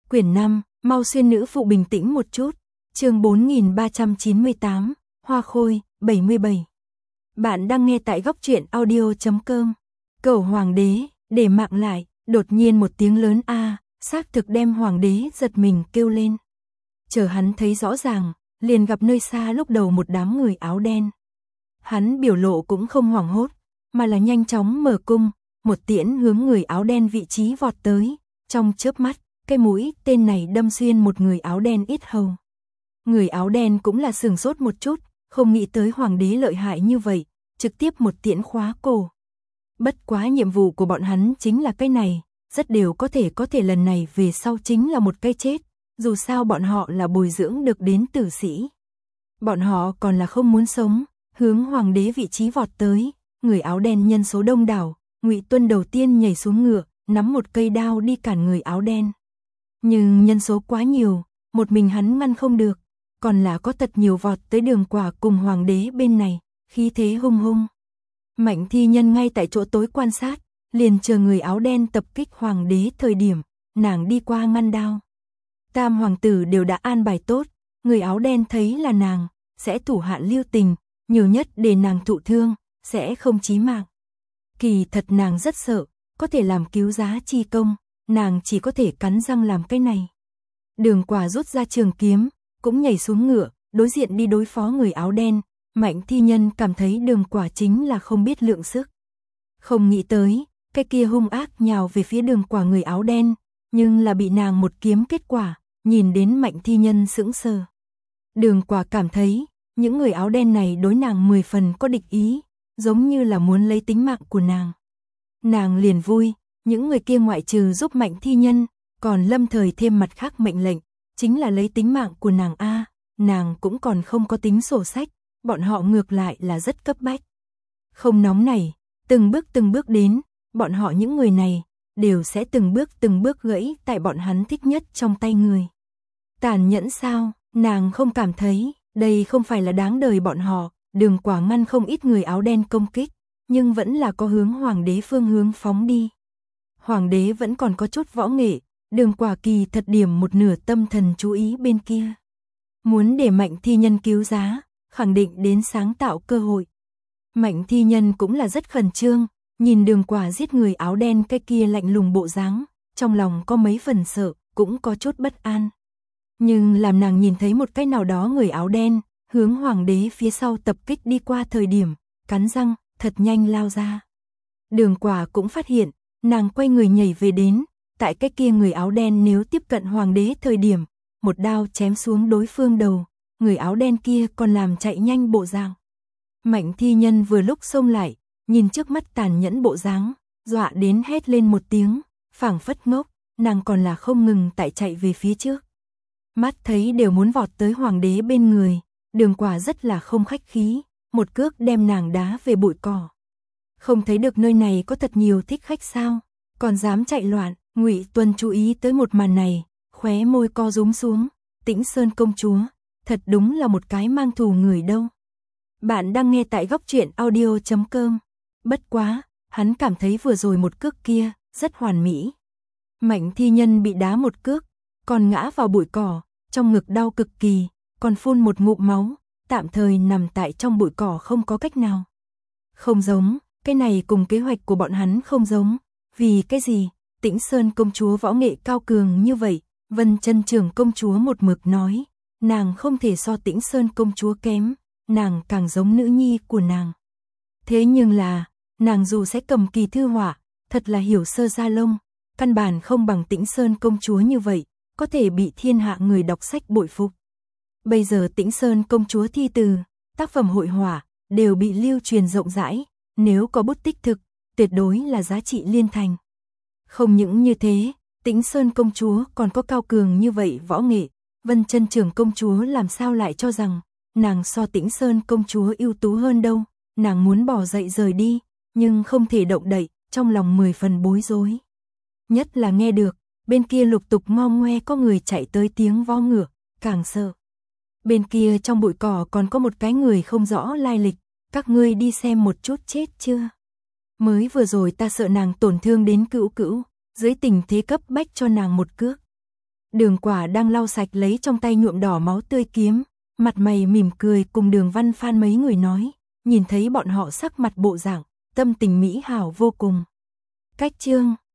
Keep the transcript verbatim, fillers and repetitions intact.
Quyển năm, mau xuyên nữ phụ bình tĩnh một chút. Chương bốn nghìn ba trăm chín mươi tám, Hoa Khôi, bảy mươi bảy. Bạn đang nghe tại góc truyện audio chấm com. Cầu hoàng đế, để mạng lại, đột nhiên một tiếng lớn a, xác thực đem hoàng đế giật mình kêu lên. Chờ hắn thấy rõ ràng, liền gặp nơi xa lúc đầu một đám người áo đen. Hắn biểu lộ cũng không hoảng hốt, mà là nhanh chóng mở cung, một tiễn hướng người áo đen vị trí vọt tới, trong chớp mắt, cái mũi tên này đâm xuyên một người áo đen ít hầu. Người áo đen cũng là sửng sốt một chút, không nghĩ tới hoàng đế lợi hại như vậy, trực tiếp một tiễn khóa cổ. Bất quá nhiệm vụ của bọn hắn chính là cái này, rất đều có thể có thể lần này về sau chính là một cái chết, dù sao bọn họ là bồi dưỡng được đến tử sĩ. Bọn họ còn là không muốn sống, hướng hoàng đế vị trí vọt tới, người áo đen nhân số đông đảo, Ngụy Tuân đầu tiên nhảy xuống ngựa, nắm một cây đao đi cản người áo đen. Nhưng nhân số quá nhiều, một mình hắn ngăn không được, còn là có thật nhiều vọt tới Đường Quả cùng hoàng đế bên này, khí thế hung hung. Mạnh Thi Nhân ngay tại chỗ tối quan sát, liền chờ người áo đen tập kích hoàng đế thời điểm, nàng đi qua ngăn đao. Tam hoàng tử đều đã an bài tốt, người áo đen thấy là nàng, sẽ thủ hạn lưu tình, nhiều nhất để nàng thụ thương, sẽ không chí mạng. Kỳ thật nàng rất sợ, có thể làm cứu giá chi công, nàng chỉ có thể cắn răng làm cái này. Đường Quả rút ra trường kiếm, cũng nhảy xuống ngựa, đối diện đi đối phó người áo đen. Mạnh Thi Nhân cảm thấy Đường Quả chính là không biết lượng sức. Không nghĩ tới, cái kia hung ác nhào về phía Đường Quả người áo đen, nhưng là bị nàng một kiếm kết quả, nhìn đến Mạnh Thi Nhân sững sờ. Đường Quả cảm thấy, những người áo đen này đối nàng mười phần có địch ý, giống như là muốn lấy tính mạng của nàng. Nàng liền vui, những người kia ngoại trừ giúp Mạnh Thi Nhân, còn lâm thời thêm mặt khác mệnh lệnh, chính là lấy tính mạng của nàng a, nàng cũng còn không có tính sổ sách, bọn họ ngược lại là rất cấp bách. Không nóng này, từng bước từng bước đến, bọn họ những người này, đều sẽ từng bước từng bước gãy tại bọn hắn thích nhất trong tay người. Tàn nhẫn sao, nàng không cảm thấy, đây không phải là đáng đời bọn họ, Đường Quả ngăn không ít người áo đen công kích, nhưng vẫn là có hướng hoàng đế phương hướng phóng đi. Hoàng đế vẫn còn có chút võ nghệ, Đường Quả kỳ thật điểm một nửa tâm thần chú ý bên kia. Muốn để Mạnh Thi Nhân cứu giá, khẳng định đến sáng tạo cơ hội. Mạnh Thi Nhân cũng là rất khẩn trương, nhìn Đường Quả giết người áo đen cái kia lạnh lùng bộ dáng, trong lòng có mấy phần sợ, cũng có chút bất an. Nhưng làm nàng nhìn thấy một cái nào đó người áo đen, hướng hoàng đế phía sau tập kích đi qua thời điểm, cắn răng, thật nhanh lao ra. Đường Quả cũng phát hiện, nàng quay người nhảy về đến, tại cái kia người áo đen nếu tiếp cận hoàng đế thời điểm, một đao chém xuống đối phương đầu, người áo đen kia còn làm chạy nhanh bộ dạng. Mạnh Thi Nhân vừa lúc xông lại, nhìn trước mắt tàn nhẫn bộ dáng, dọa đến hét lên một tiếng, phảng phất ngốc, nàng còn là không ngừng tại chạy về phía trước. Mắt thấy đều muốn vọt tới hoàng đế bên người, Đường Quả rất là không khách khí, một cước đem nàng đá về bụi cỏ. Không thấy được nơi này có thật nhiều thích khách sao, còn dám chạy loạn. Ngụy Tuân chú ý tới một màn này, khóe môi co rúm xuống, Tĩnh Sơn công chúa, thật đúng là một cái mang thù người đâu. Bạn đang nghe tại góc truyện audio chấm com. Bất quá, hắn cảm thấy vừa rồi một cước kia, rất hoàn mỹ. Mạnh Thi Nhân bị đá một cước, còn ngã vào bụi cỏ, trong ngực đau cực kỳ, còn phun một ngụm máu, tạm thời nằm tại trong bụi cỏ không có cách nào. Không giống, cái này cùng kế hoạch của bọn hắn không giống, vì cái gì? Tĩnh Sơn công chúa võ nghệ cao cường như vậy, Vân Chân Trưởng công chúa một mực nói, nàng không thể so Tĩnh Sơn công chúa kém, nàng càng giống nữ nhi của nàng. Thế nhưng là, nàng dù sẽ cầm kỳ thư họa, thật là hiểu sơ gia lông, căn bản không bằng Tĩnh Sơn công chúa như vậy, có thể bị thiên hạ người đọc sách bội phục. Bây giờ Tĩnh Sơn công chúa thi từ, tác phẩm hội họa, đều bị lưu truyền rộng rãi, nếu có bút tích thực, tuyệt đối là giá trị liên thành. Không những như thế, Tĩnh Sơn công chúa còn có cao cường như vậy võ nghệ, Vân Chân Trưởng công chúa làm sao lại cho rằng, nàng so Tĩnh Sơn công chúa ưu tú hơn đâu, nàng muốn bỏ dậy rời đi, nhưng không thể động đậy, trong lòng mười phần bối rối. Nhất là nghe được, bên kia lục tục ngo ngoe có người chạy tới tiếng vó ngựa, càng sợ. Bên kia trong bụi cỏ còn có một cái người không rõ lai lịch, các ngươi đi xem một chút chết chưa? Mới vừa rồi ta sợ nàng tổn thương đến cữu cữu, dưới tình thế cấp bách cho nàng một cước. Đường Quả đang lau sạch lấy trong tay nhuộm đỏ máu tươi kiếm, mặt mày mỉm cười cùng Đường Văn Phan mấy người nói, nhìn thấy bọn họ sắc mặt bộ dạng, tâm tình mỹ hảo vô cùng. Cách chương